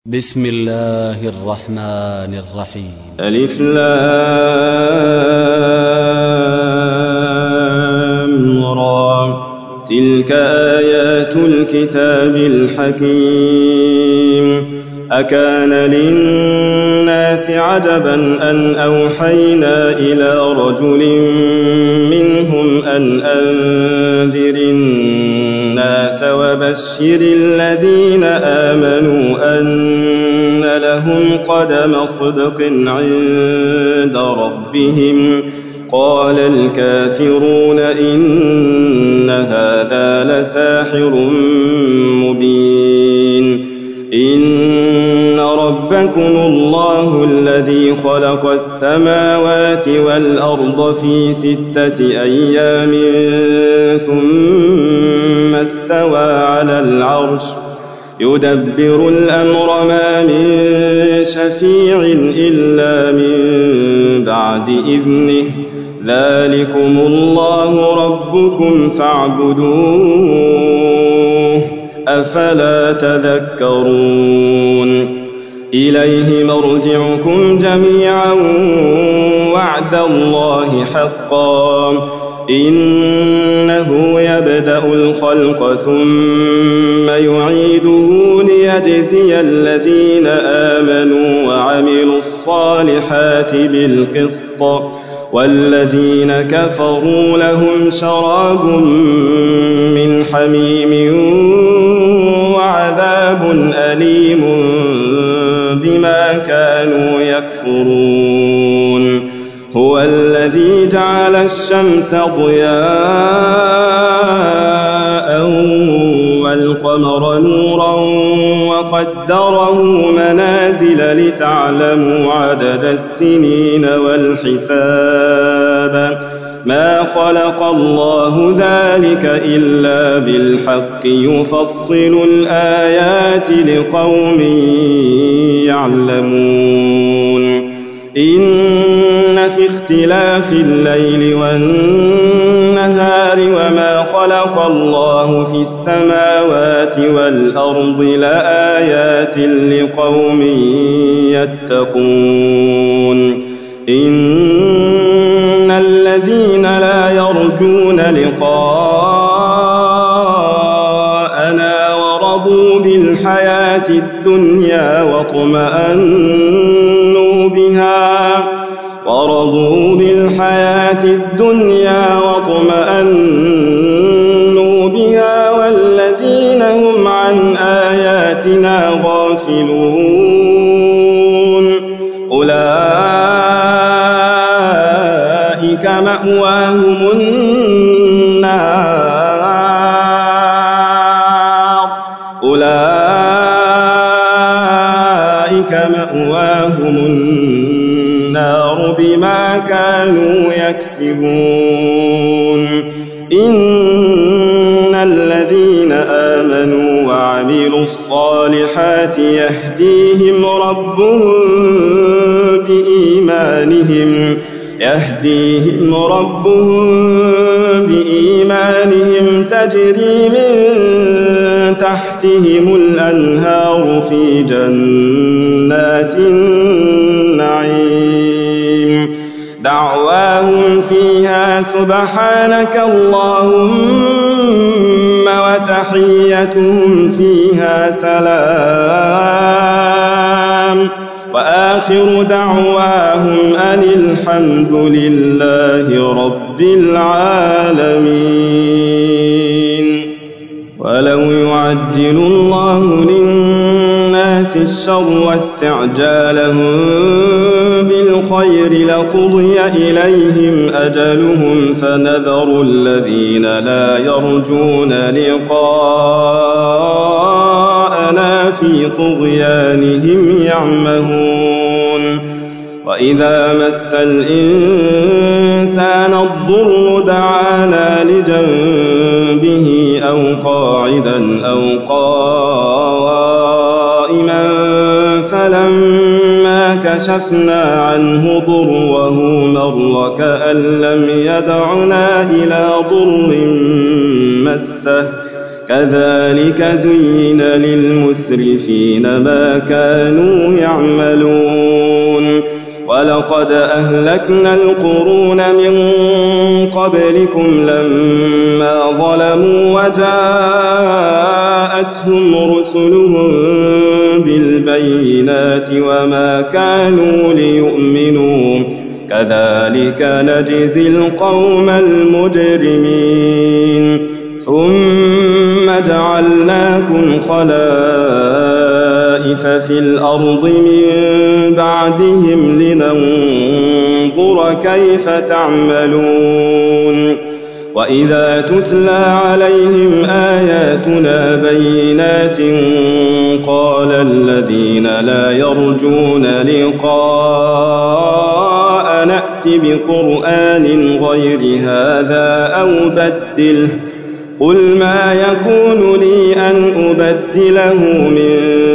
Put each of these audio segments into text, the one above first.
بسم الله الرحمن الرحيم. ألف لام را تلك آيات الكتاب الحكيم. أكان للناس عجبا أن أوحينا إلى رجل منهم أن أنذر الناس وبشر الذين آمنوا أن لهم قدم صدق عند ربهم. قال الكافرون إن هذا لساحر مبين. إن ربكم الله الذي خلق السماوات والأرض في 6 أيام ثم استوى على العرش يدبر الأمر ما من شفيع إلا من بعد إذنه. ذلكم الله ربكم فاعبدوه أفلا تذكرون. إليه مرجعكم جميعا وعد الله حقا. إنه يبدأ الخلق ثم يعيده ليجزي الذين آمنوا وعملوا الصالحات بالقسط والذين كفروا لهم شراب من حميم وعذاب أليم بما كانوا يكفرون. هو الذي جعل الشمس ضياء والقمر نورا وقدره منازل لتعلموا عدد السنين والحساب. ما خلق الله ذلك إلا بالحق يفصل الآيات لقوم يعلمون. إن في اختلاف الليل والنهار وما خلق الله في السماوات والأرض لآيات لقوم يتقون. إن الذين لا يرجون لقاءنا ورضوا بالحياة الدنيا واطمأنوا بها والذين هم عن آياتنا غافلون أولئك مأواهم النار بما كانوا يكسبون. إن الذين آمنوا وعملوا الصالحات يهديهم ربهم بإيمانهم تجري من تحتهم الأنهار في جنات النعيم. دعواهم فيها سبحانك اللهم وتحيتهم فيها سلام. وآخر دعواهم أن الحمد لله رب العالمين. ولو يعجل الله للناس الشر واستعجالهم بالخير لقضي إليهم أجلهم فنذر الذين لا يرجون لقاءنا في طغيانهم يعمهون. وإذا مس الإنسان الضر دعانا لجنبه أو قاعدا أو قائما فلما كشفنا عنه ضره مر كأن لم يدعنا إلى ضر مسه كذلك زين للمسرفين ما كانوا يعملون ولقد أهلكنا القرون من قبلكم لما ظلموا وجاءتهم رسلهم بالبينات وما كانوا ليؤمنوا كذلك نجزي القوم المجرمين ثم جعلناكم خلائف في الأرض من بعدهم لننظر كيف تعملون وإذا تتلى عليهم آياتنا بينات قال الذين لا يرجون لقاء نأت بقرآن غير هذا أو بدله قل ما يكون لي أن أبدله من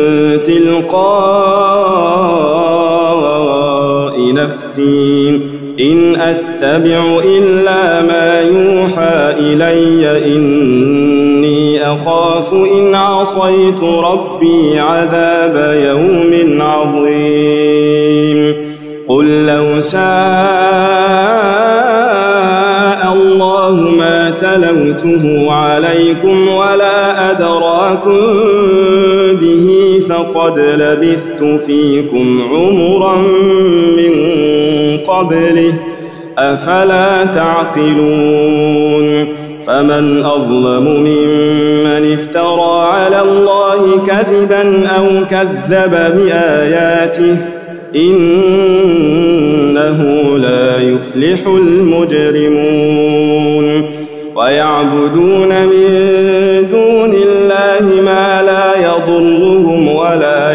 تلقاء نفسي إن أتبع إلا ما يوحى إلي إني أخاف إن عصيت ربي عذاب يوم عظيم قل لو شاء الله ما تلوته عليكم ولا أدراكم به فقد لبثت فيكم عمرا من قبله أفلا تعقلون فمن أظلم ممن افترى على الله كذبا أو كذب بآياته إنه لا يفلح المجرمون ويعبدون من دون الله ما لا يضرهم ولا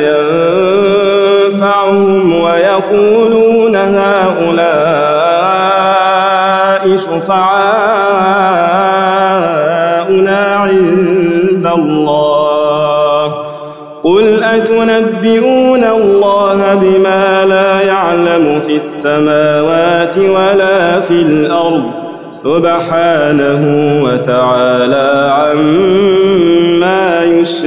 ينفعهم ويقولون هؤلاء شفعاؤنا عند الله قل أتنبئون الله بما لا يعلم في السماوات ولا في الأرض سبحانه وتعالى عما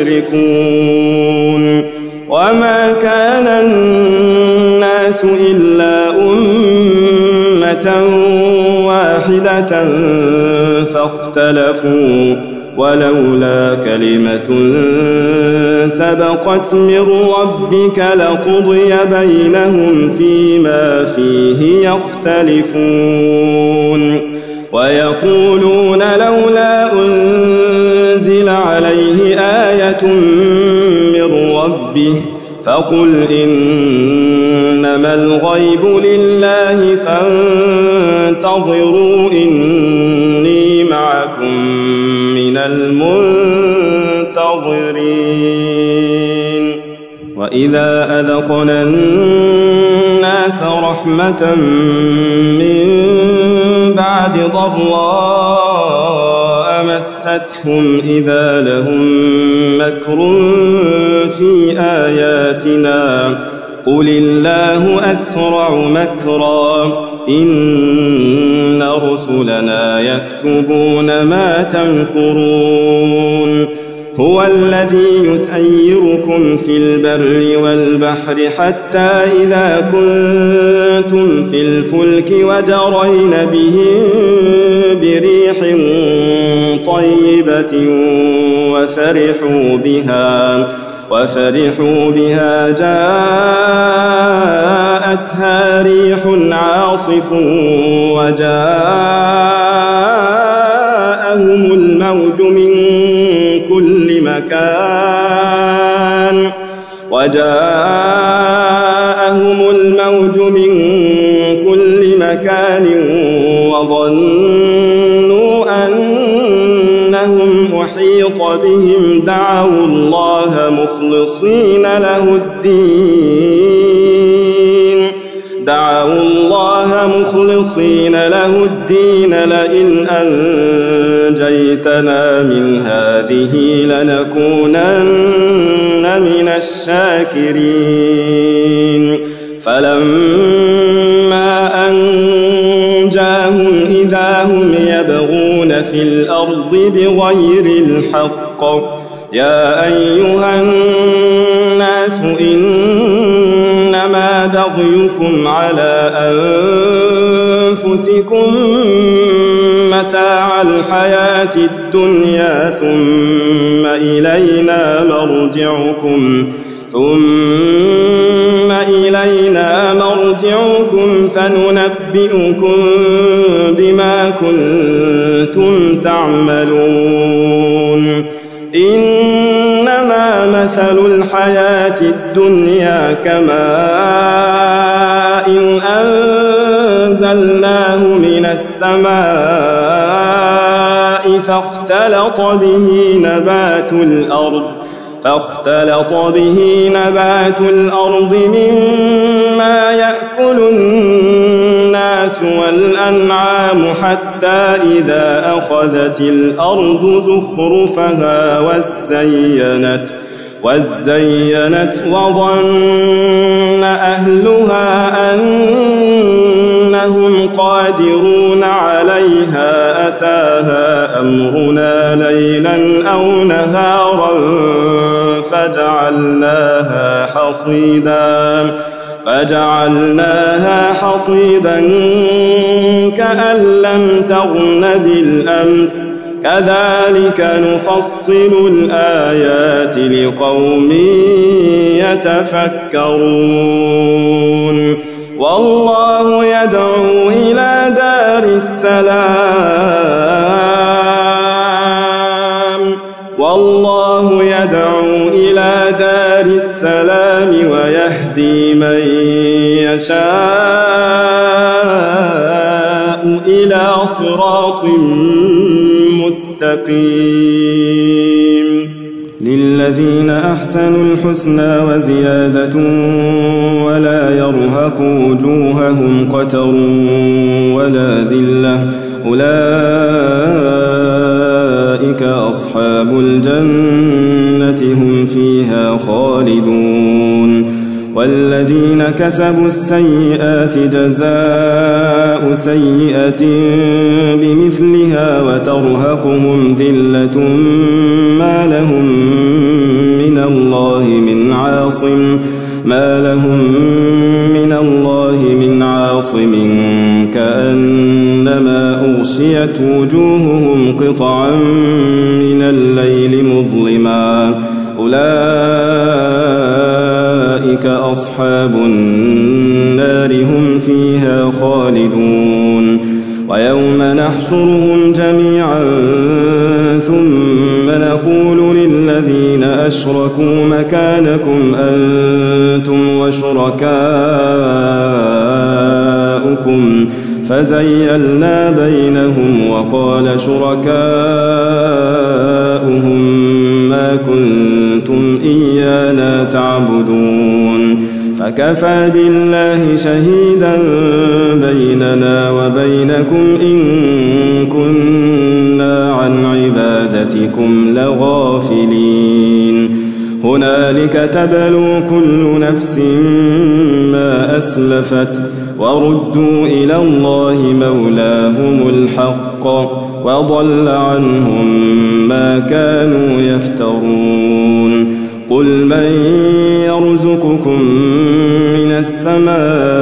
يشركون وما كان الناس إلا أمة واحدة فاختلفوا ولولا كلمة سبقت من ربك لقضي بينهم فيما فيه يختلفون ويقولون لولا أنزل عليه آية من ربه فقل إنما الغيب لله فانتظروا إني معكم من المنتظرين وإذا أذقنا الناس رحمة من بعد ضراء مستهم إذا لهم مكر في آياتنا قل الله أسرع مكرا إن رسلنا يكتبون ما تمكرون هو الذي يسيركم في البر والبحر حتى إذا كنتم في الفلك وجرين بهم بريح طيبة وفرحوا بها جاءتها ريح عاصف وجاءهم الموج من كل مكان وظنوا أنهم أحيط بهم دعوا الله مخلصين له الدين لئن أنجيتنا من هذه لنكونن من الشاكرين فلما أنجاهم إذا هم يبغون في الأرض بغير الحق يا أيها الناس إنما بغيكم على أنفسكم متاع الحياة الدنيا ثم إلينا مرجعكم فننبئكم بما كنتم تعملون إنما مثل الحياة الدنيا كماء أنزلناه من السماء فاختلط به نبات الأرض مما يأكل الناس والأنعام حتى إذا أخذت الأرض زخرفها وزينت وظن أهلها أنهم قادرون عليها أتاها أمرنا ليلا أو نهارا فجعلناها حصيدا كأن لم تغن بالأمس كذلك نفصل الآيات لقوم يتفكرون والله يدعو إلى دار السلام ويهدي من يشاء إلى صراط مستقيم للذين أحسنوا الحسنى وزيادة ولا يرهق وجوههم قتر ولا ذلة أولئك أصحاب الجنة هم فيها خالدون والذين كسبوا السيئات جزاء سيئة بمثلها وترهقهم ذلة ما لهم من الله من عاصم كأنما أغشيت وجوههم قطعا من الليل مظلما أولئك أصحاب النار هم فيها خالدون ويوم نحشرهم جميعا ثم نقول للذين أشركوا مكانكم أنتم وشركاؤكم فزيلنا بينهم وقال شركاؤهم ما كنتم إيانا تعبدون فكفى بالله شهيدا بيننا وبينكم إن كنا عن عبادتكم لغافلين هنالك تبلو كل نفس ما أسلفت وردوا إلى الله مولاهم الحق وضل عنهم ما كانوا يفترون قل من يرزقكم من السماء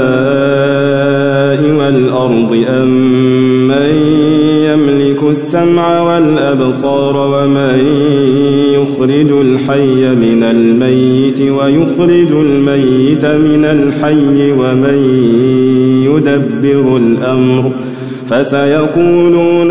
والأرض أم من يملك السمع والأبصار ومن يخرج الحي من الميت ويخرج الميت من الحي ومن يدبر الأمر فسيقولون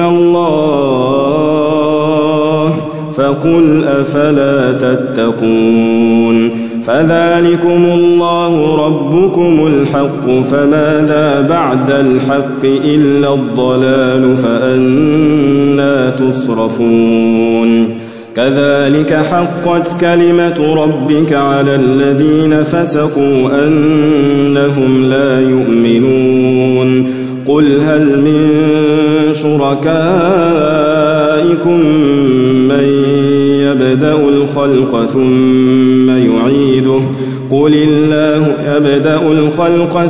الله فقل أفلا تتقون فذلكم الله ربكم الحق فماذا بعد الحق إلا الضلال فأنى تصرفون كذلك حقت كلمة ربك على الذين فسقوا أنهم لا يؤمنون قل هل من شركائكم من يبدأ الخلق ثم يعيده قل الله يبدأ الخلق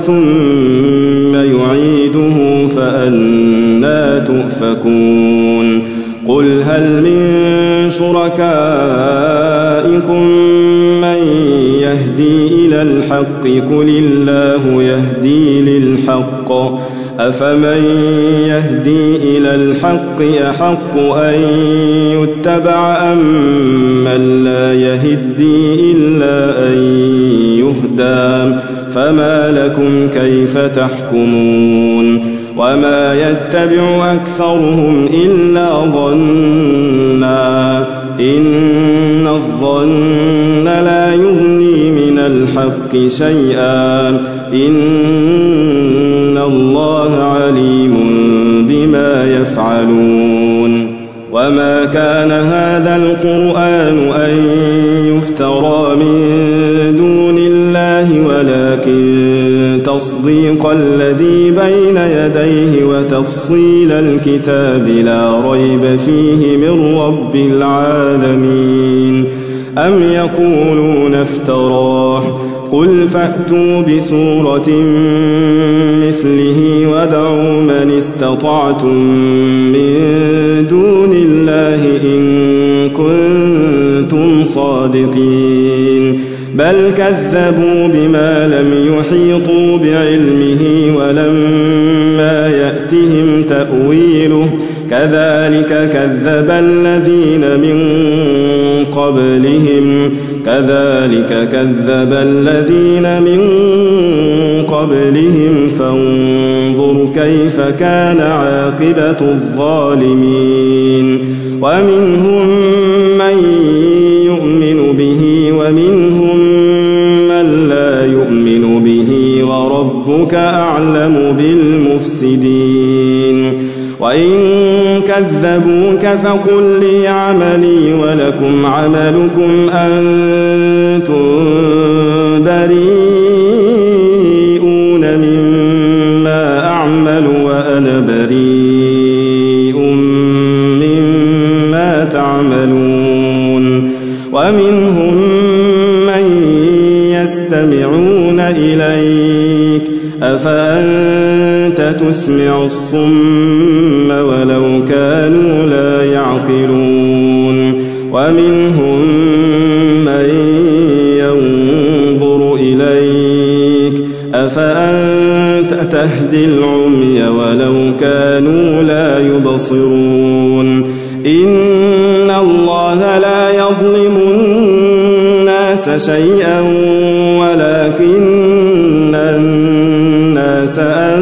ثم يعيده فأنى تؤفكون قل هل من شركائكم من يهدي إلى الحق قل الله يهدي للحق أفمن يهدي إلى الحق أحق أن يتبع أم من لا يهدي إلا أن يهدى فما لكم كيف تحكمون وما يتبع أكثرهم إلا ظنا إن الظن لا يغني من الحق شيئا إن الله عليم بما يفعلون وما كان هذا القرآن أن يفترى من دون الله ولكن تصديق الذي بين يديه وتفصيل الكتاب لا ريب فيه من رب العالمين أم يقولون افتراه قل فأتوا بسورة مثله وادعوا من استطعتم من دون الله إن كنتم صادقين بل كذبوا بما لم يحيطوا بعلمه ولما يأتهم تأويله كذلك كذب الذين من قبلهم فانظر كيف كان عاقبة الظالمين ومنهم من يؤمن به ومنهم من لا يؤمن به وربك أعلم بالمفسدين وإن كذبوك فقل لي عملي ولكم عملكم أنتم بريئون مما أعمل وأنا بريء مما تعملون ومنهم من يستمعون إليك أفأنت تسمع الصم ولو كانوا لا يعقلون ومنهم من ينظر إليك أفأنت تهدي العمي ولو كانوا لا يبصرون إن الله لا يظلم الناس شيئا ولكن الناس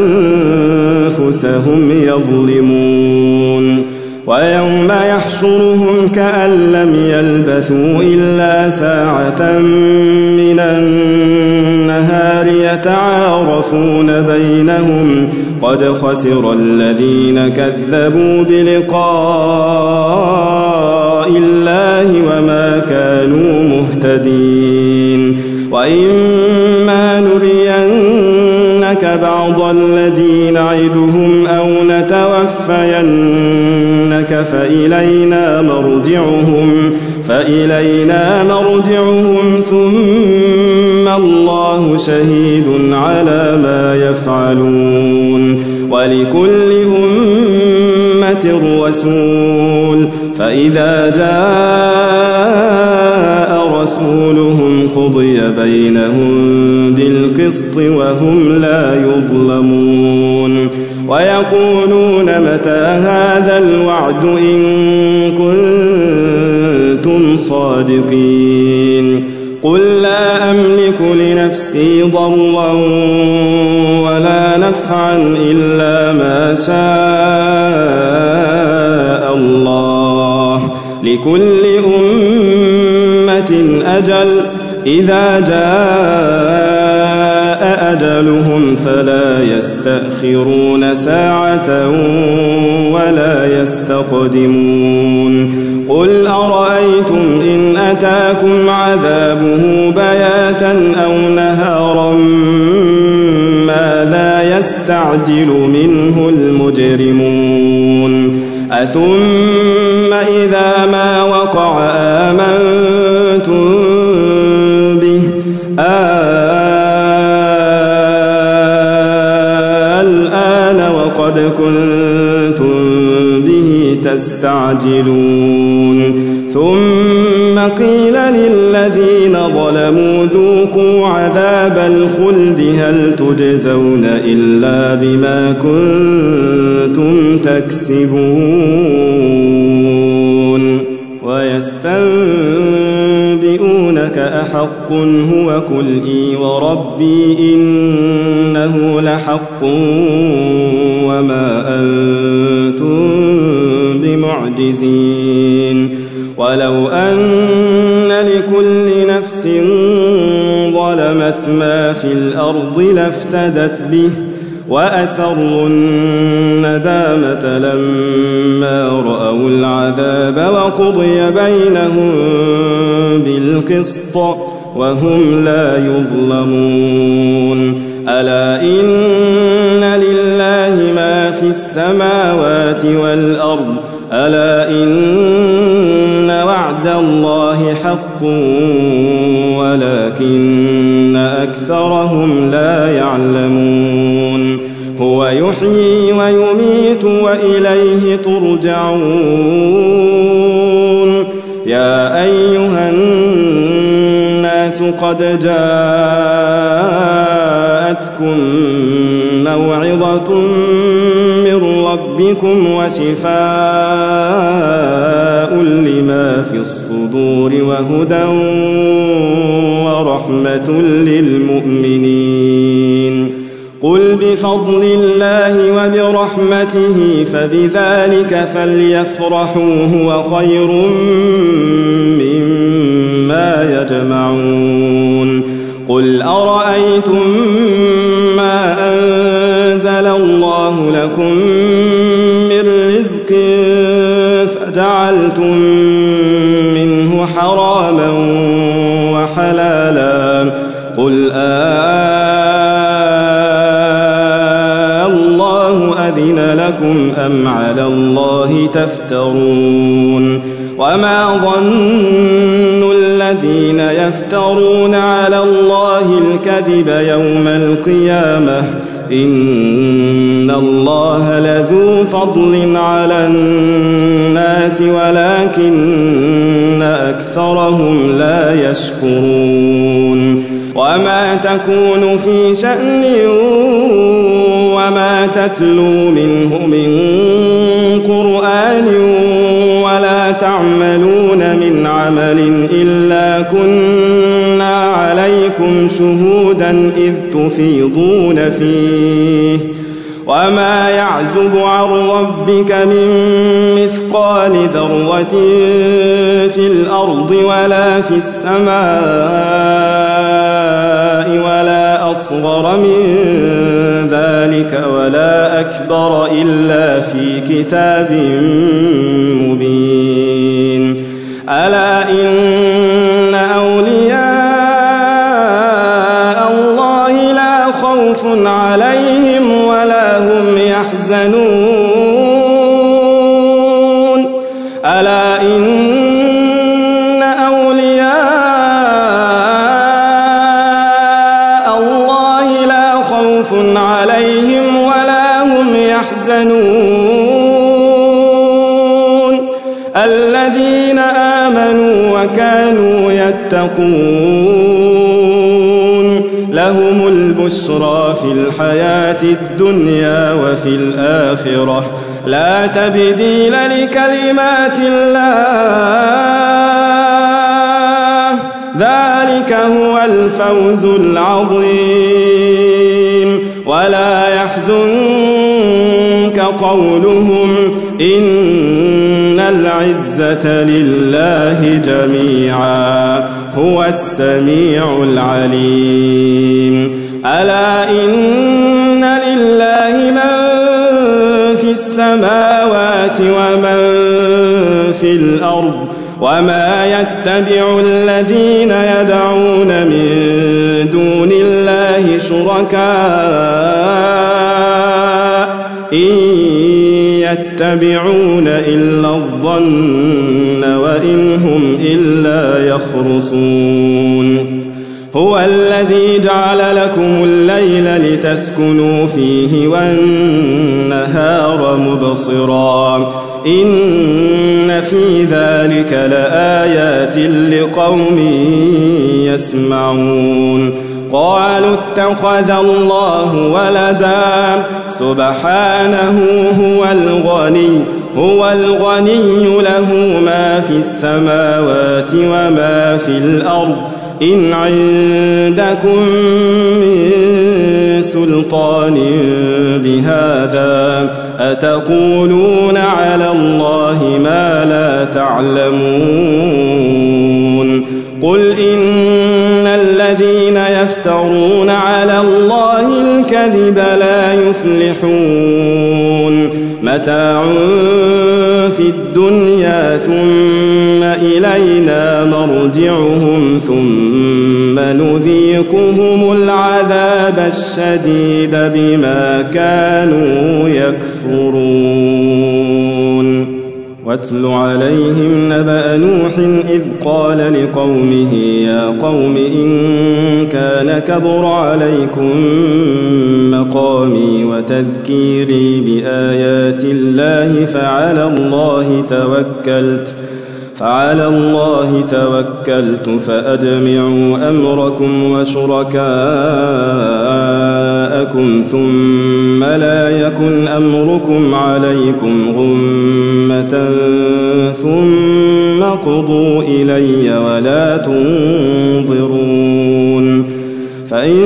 أنفسهم يظلمون ويوم يحشرهم كأن لم يلبثوا إلا ساعة من النهار يتعارفون بينهم قد خسر الذين كذبوا بلقاء الله وما كانوا مهتدين وإما نرينك بعض الذي نعدهم أو نتوفينك فإلينا مرجعهم ثم الله شهيد على ما يفعلون ولكل أمة رسول فإذا جاء رسولهم قضي بينهم بالقسط وهم لا يظلمون ويقولون متى هذا الوعد إن كنتم صادقين قل لا أملك لنفسي ضرا ولا نفعا إلا ما شاء الله لكل أمة أجل إذا جاء أجلهم فلا يستأخرون ساعة ولا يستقدمون قل أرأيتم إن أتاكم عذابه بياتا أو نهارا ماذا يستعجل منه المجرمون أثم إذا ما وقع آمنتم به الآن وقد كنتم به تستعجلون ثم قيل للذين ظلموا ذوقوا عذاب الخلد هل تجزون إلا بما كنتم تكسبون ويستنبئونك أحق هو قل إي وربي إنه لحق وما أنتم بمعجزين ولو أن لكل نفس ظلمت ما في الأرض لافتدت به وأسروا الندامة لما رأوا العذاب وقضي بينهم بالقسط وهم لا يظلمون ألا إن لله ما في السماوات والأرض ألا إن وعد الله حق ولكن أكثرهم لا يعلمون هو يحيي ويميت وإليه ترجعون يا أيها الناس قد جاءتكم موعظة من ربكم وشفاء لما في الصدور وهدى ورحمة للمؤمنين قل بفضل الله وبرحمته فبذلك فليفرحوا هو خير مما يجمعون قل أرأيتم ما أنزل الله لكم من رزق فجعلتم منه حراما وحلالا قل الله أذن لكم أم على الله تفترون وما ظن الذين يفترون على الله الكذب يوم القيامة إن الله لذو فضل على الناس ولكن أكثرهم لا يشكرون وما تكون في شأن وما تتلو منه من قرآن ولا تعملون من عمل إلا كنا عليكم شهودا إذ تفيضون فيه وما يعزب عن ربك من مثقال ذرة في الأرض ولا في السماء ولا أصغر من ذلك ولا أكبر إلا في كتاب مبين ألا إن أولياء الله لا خوف عليهم ولا هم يحزنون ألا إن أولياء الله لا خوف عليهم ولا هم يحزنون الذين آمنوا وكانوا يتقون لهم البشرى في الحياة الدنيا وفي الآخرة لا تبديل لكلمات الله ذلك هو الفوز العظيم ولا يحزنك قولهم إن العزة لله جميعا هو السميع العليم ألا إن لله من في السماوات ومن في الأرض وما يتبع الذين يدعون من دون الله شركاء إن يتبعون إلا الظن وإن هم إلا يخرصون هو الذي جعل لكم الليل لتسكنوا فيه والنهار مبصرا إن في ذلك لآيات لقوم يسمعون قالوا اتخذ الله ولدا سبحانه هو الغني له ما في السماوات وما في الأرض إن عندكم من سلطان بهذا أتقولون على الله ما لا تعلمون قل إن الذين يفترون على الله الكذب لا يفلحون متاع في الدنيا ثم إلينا مرجعهم ثم نذيقهم العذاب الشديد بما كانوا يكفرون واتل عليهم نبأ نوح إذ قال لقومه يا قوم إن كان كبر عليكم مقامي وتذكيري بآيات الله فعلى الله توكلت فأجمعوا أمركم وشركاءكم ثم لا يكن أمركم عليكم غمة ثم قضوا إلي ولا تنظرون فإن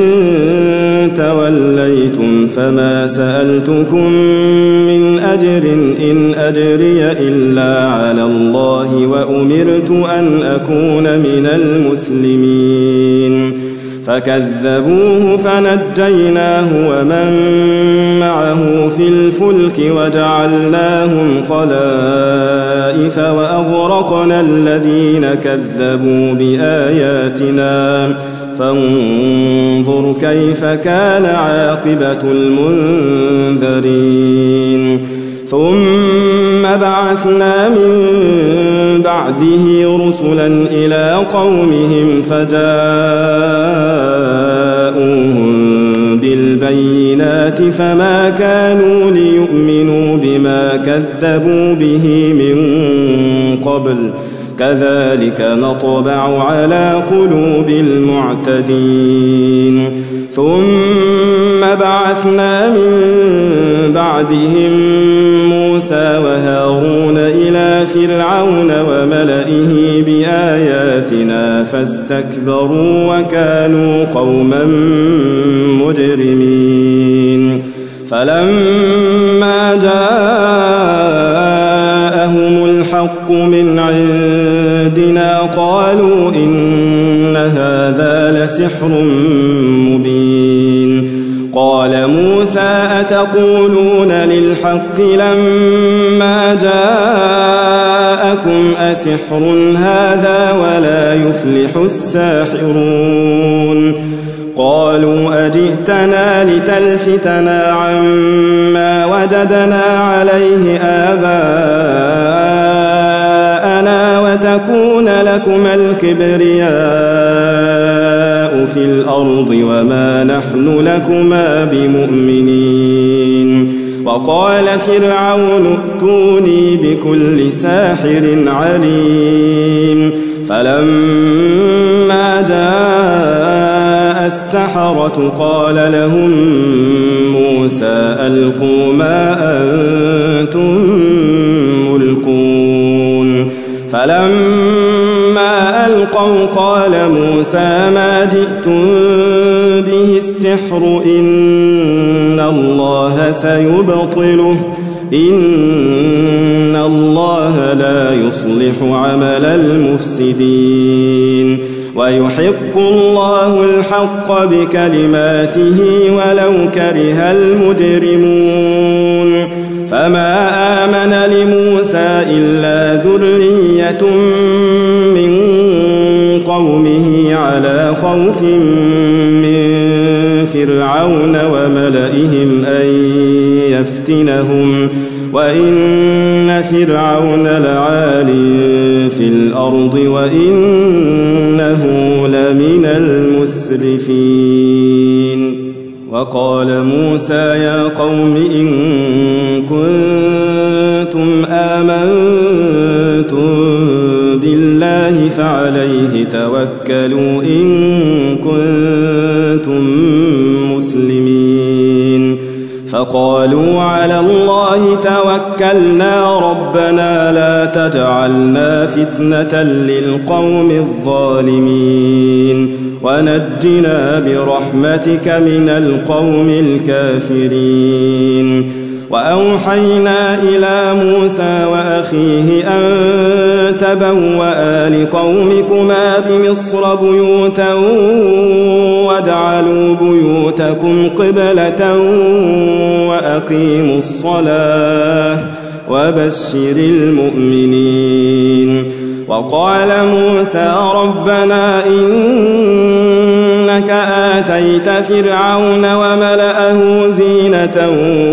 توليتم فما سألتكم من أجر إن أجري إلا على الله وأمرت أن أكون من المسلمين فكذبوه فنجيناه ومن معه في الفلك وجعلناهم خلائف وأغرقنا الذين كذبوا بآياتنا فانظر كيف كان عاقبة المنذرين ثم بعثنا من بعده رسلا إلى قومهم فجاءوهم بالبينات فما كانوا ليؤمنوا بما كذبوا به من قبل كذلك نطبع على قلوب المعتدين ثم بعثنا من بعدهم موسى وهارون إلى فرعون وملئه بآياتنا فاستكبروا وكانوا قوما مجرمين فلما جاءهم الحق من عندنا قالوا إن هذا لسحر مبين قال موسى أتقولون للحق لما جاءكم أسحر هذا ولا يفلح الساحرون قالوا أجئتنا لتلفتنا عما وجدنا عليه آباءنا وتكون لكما الكبرياء في الأرض وما نحن لكما بمؤمنين وقال فرعون ائتوني بكل ساحر عليم فلما جاء السحرة قال لهم موسى ألقوا ما أنتم ملقون فلما ألقوا قال موسى ما جئتم به السحر إن الله سيبطله إن الله لا يصلح عمل المفسدين ويحق الله الحق بكلماته ولو كره المجرمون فما آمن لموسى إلا ذرية من قومه على خوف من فرعون وملئهم أن يفتنهم وإن فرعون لعال في الأرض وإنه لمن المسرفين وقال موسى يا قوم إن كنتم آمنتم الله فعليه توكلوا إن كنتم مسلمين فقالوا على الله توكلنا ربنا لا تجعلنا فتنة للقوم الظالمين ونجنا برحمتك من القوم الكافرين وأوحينا إلى موسى وأخيه أن تبوأ لقومكما بمصر بيوتا واجعلوا بيوتكم قبلة وأقيموا الصلاة وبشر المؤمنين وقال موسى ربنا إنك آتيت فرعون وملأه زينة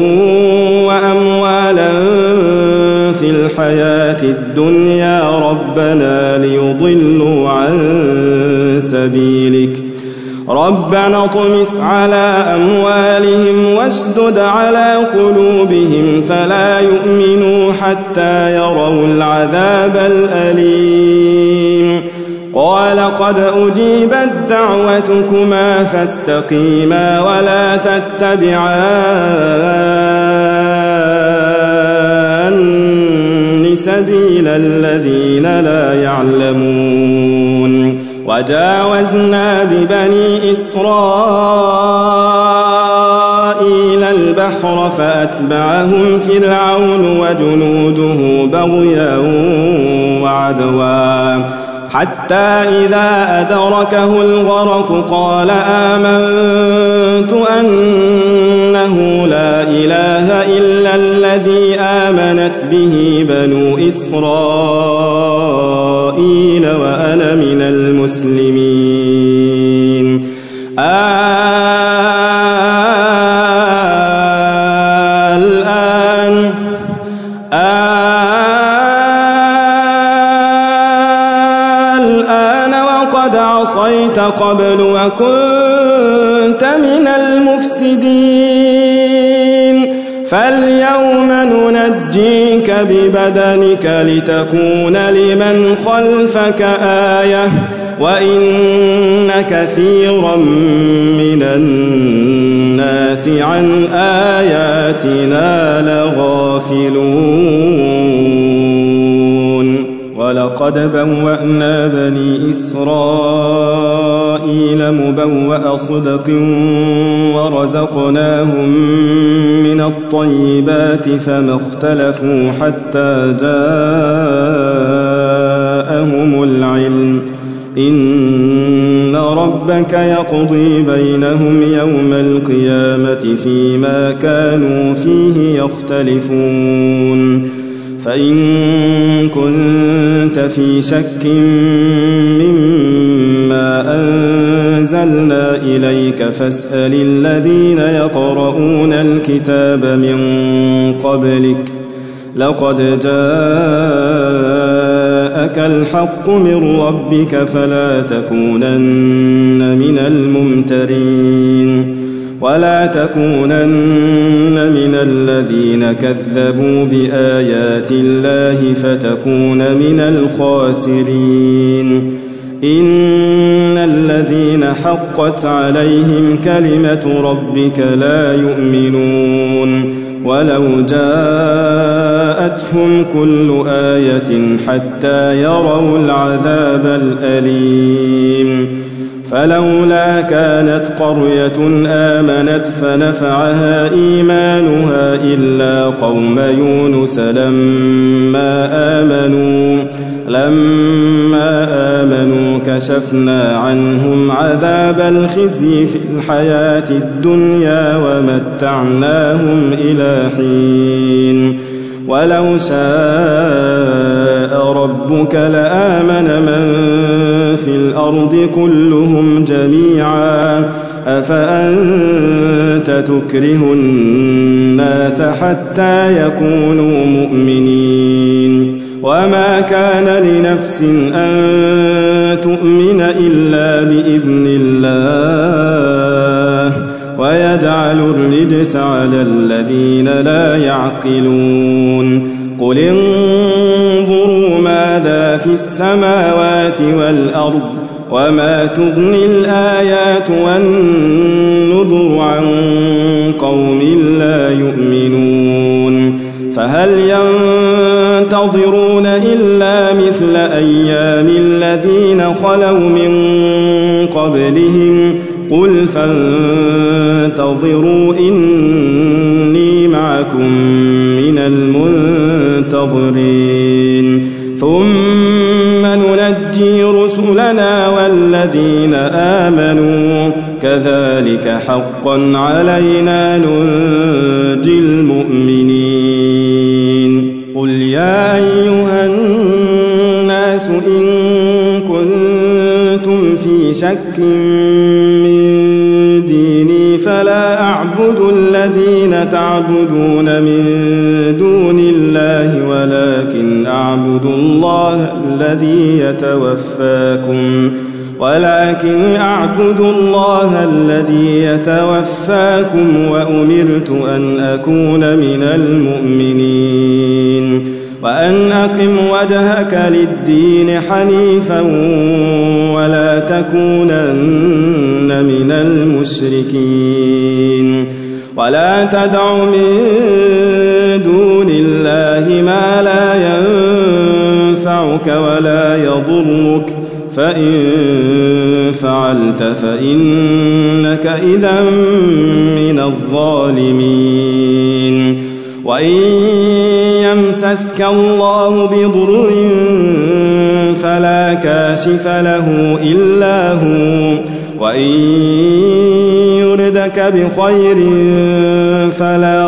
وأموالا في الحياة الدنيا ربنا ليضلوا عن سبيلك ربنا اطمس على أموالهم واشدد على قلوبهم فلا يؤمنوا حتى يروا العذاب الأليم قال قد أجيبت دعوتكما فاستقيما ولا تتبعان سبيل الذين لا يعلمون وجاوزنا ببني إسرائيل البحر فأتبعهم فرعون وجنوده بغيا وعدوا حتى إذا أدركه الغرق قال آمنت أنه لا إله إلا الذي آمنت به بنو إسرائيل وأنا من المسلمين الآن وقد عصيت قبل وكنت من المفسدين فاليوم ننجيك ببدنك لتكون لمن خلفك آية وإن كثيرا من الناس عن آياتنا لغافلون ولقد بوأنا بني إسرائيل مبوأ صدق ورزقناهم من الطيبات فما اختلفوا حتى جاءهم العلم إن ربك يقضي بينهم يوم القيامة فيما كانوا فيه يختلفون فإن كنت في شك مما أنزلنا إليك فاسأل الذين يقرؤون الكتاب من قبلك لقد جاءك الحق من ربك فلا تكونن من الممترين ولا تكونن من الذين كذبوا بآيات الله فتكون من الخاسرين إن الذين حقت عليهم كلمة ربك لا يؤمنون ولو جاءتهم كل آية حتى يروا العذاب الأليم فلولا كانت قرية آمنت فنفعها إيمانها إلا قوم يونس لما آمنوا كشفنا عنهم عذاب الخزي في الحياة الدنيا ومتعناهم إلى حين ولو شاء ربك لآمن من في الأرض كلهم جميعا أفأنت تكره الناس حتى يكونوا مؤمنين وما كان لنفس أن تؤمن إلا بإذن الله ويجعل الرجس على الذين لا يعقلون قل انظروا ماذا ما في السماوات والأرض وما تغني الآيات والنذر عن قوم لا يؤمنون فهل ينتظرون إلا مثل أيام الذين خلوا من قبلهم قل فانتظروا إني معكم من المنتظرين ثم ننجي رسلنا والذين آمنوا كذلك حقا علينا ننجي المؤمنين قل يا أيها الناس إن كنتم في شك من ديني فلا أعبد الذين تعبدون من دون الله ولكن أعبد الله الذي يتوفاكم وأمرت أن أكون من المؤمنين وأن أقم وجهك للدين حنيفا ولا تكونن من المشركين ولا تدع من دون الله ما لا ينفعك ولا يضرك فإن فعلت فإنك إذا من الظالمين وإن يمسسك الله بضر فلا كاشف له إلا هو وإن يردك بخير فلا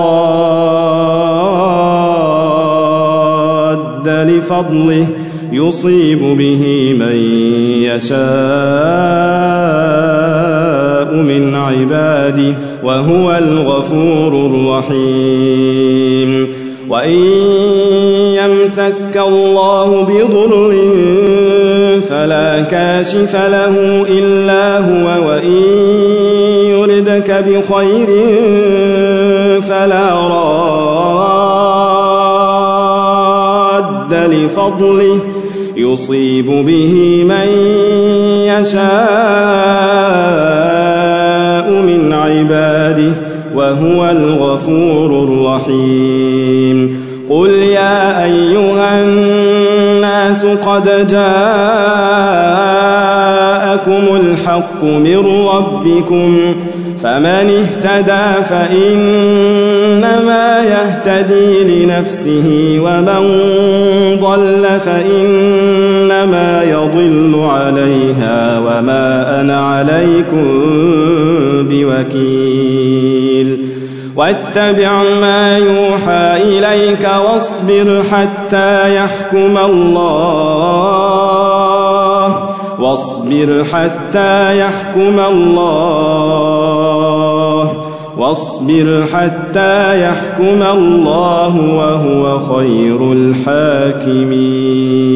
راد لفضله يصيب به من يشاء من عباده وهو الغفور الرحيم وإن يمسسك الله بضر فلا كاشف له إلا هو وإن يردك بخير فلا راد لفضله يصيب به من يشاء من عباده وهو الغفور الرحيم قل يا أيها الناس قد جاءكم الحق من ربكم فمن اهتدى فإنما يهتدي لنفسه ومن ضل فإنما يضل عليها وما أنا عليكم بوكيل واتبع ما يوحى إليك واصبر حتى يحكم الله وهو خير الحاكمين.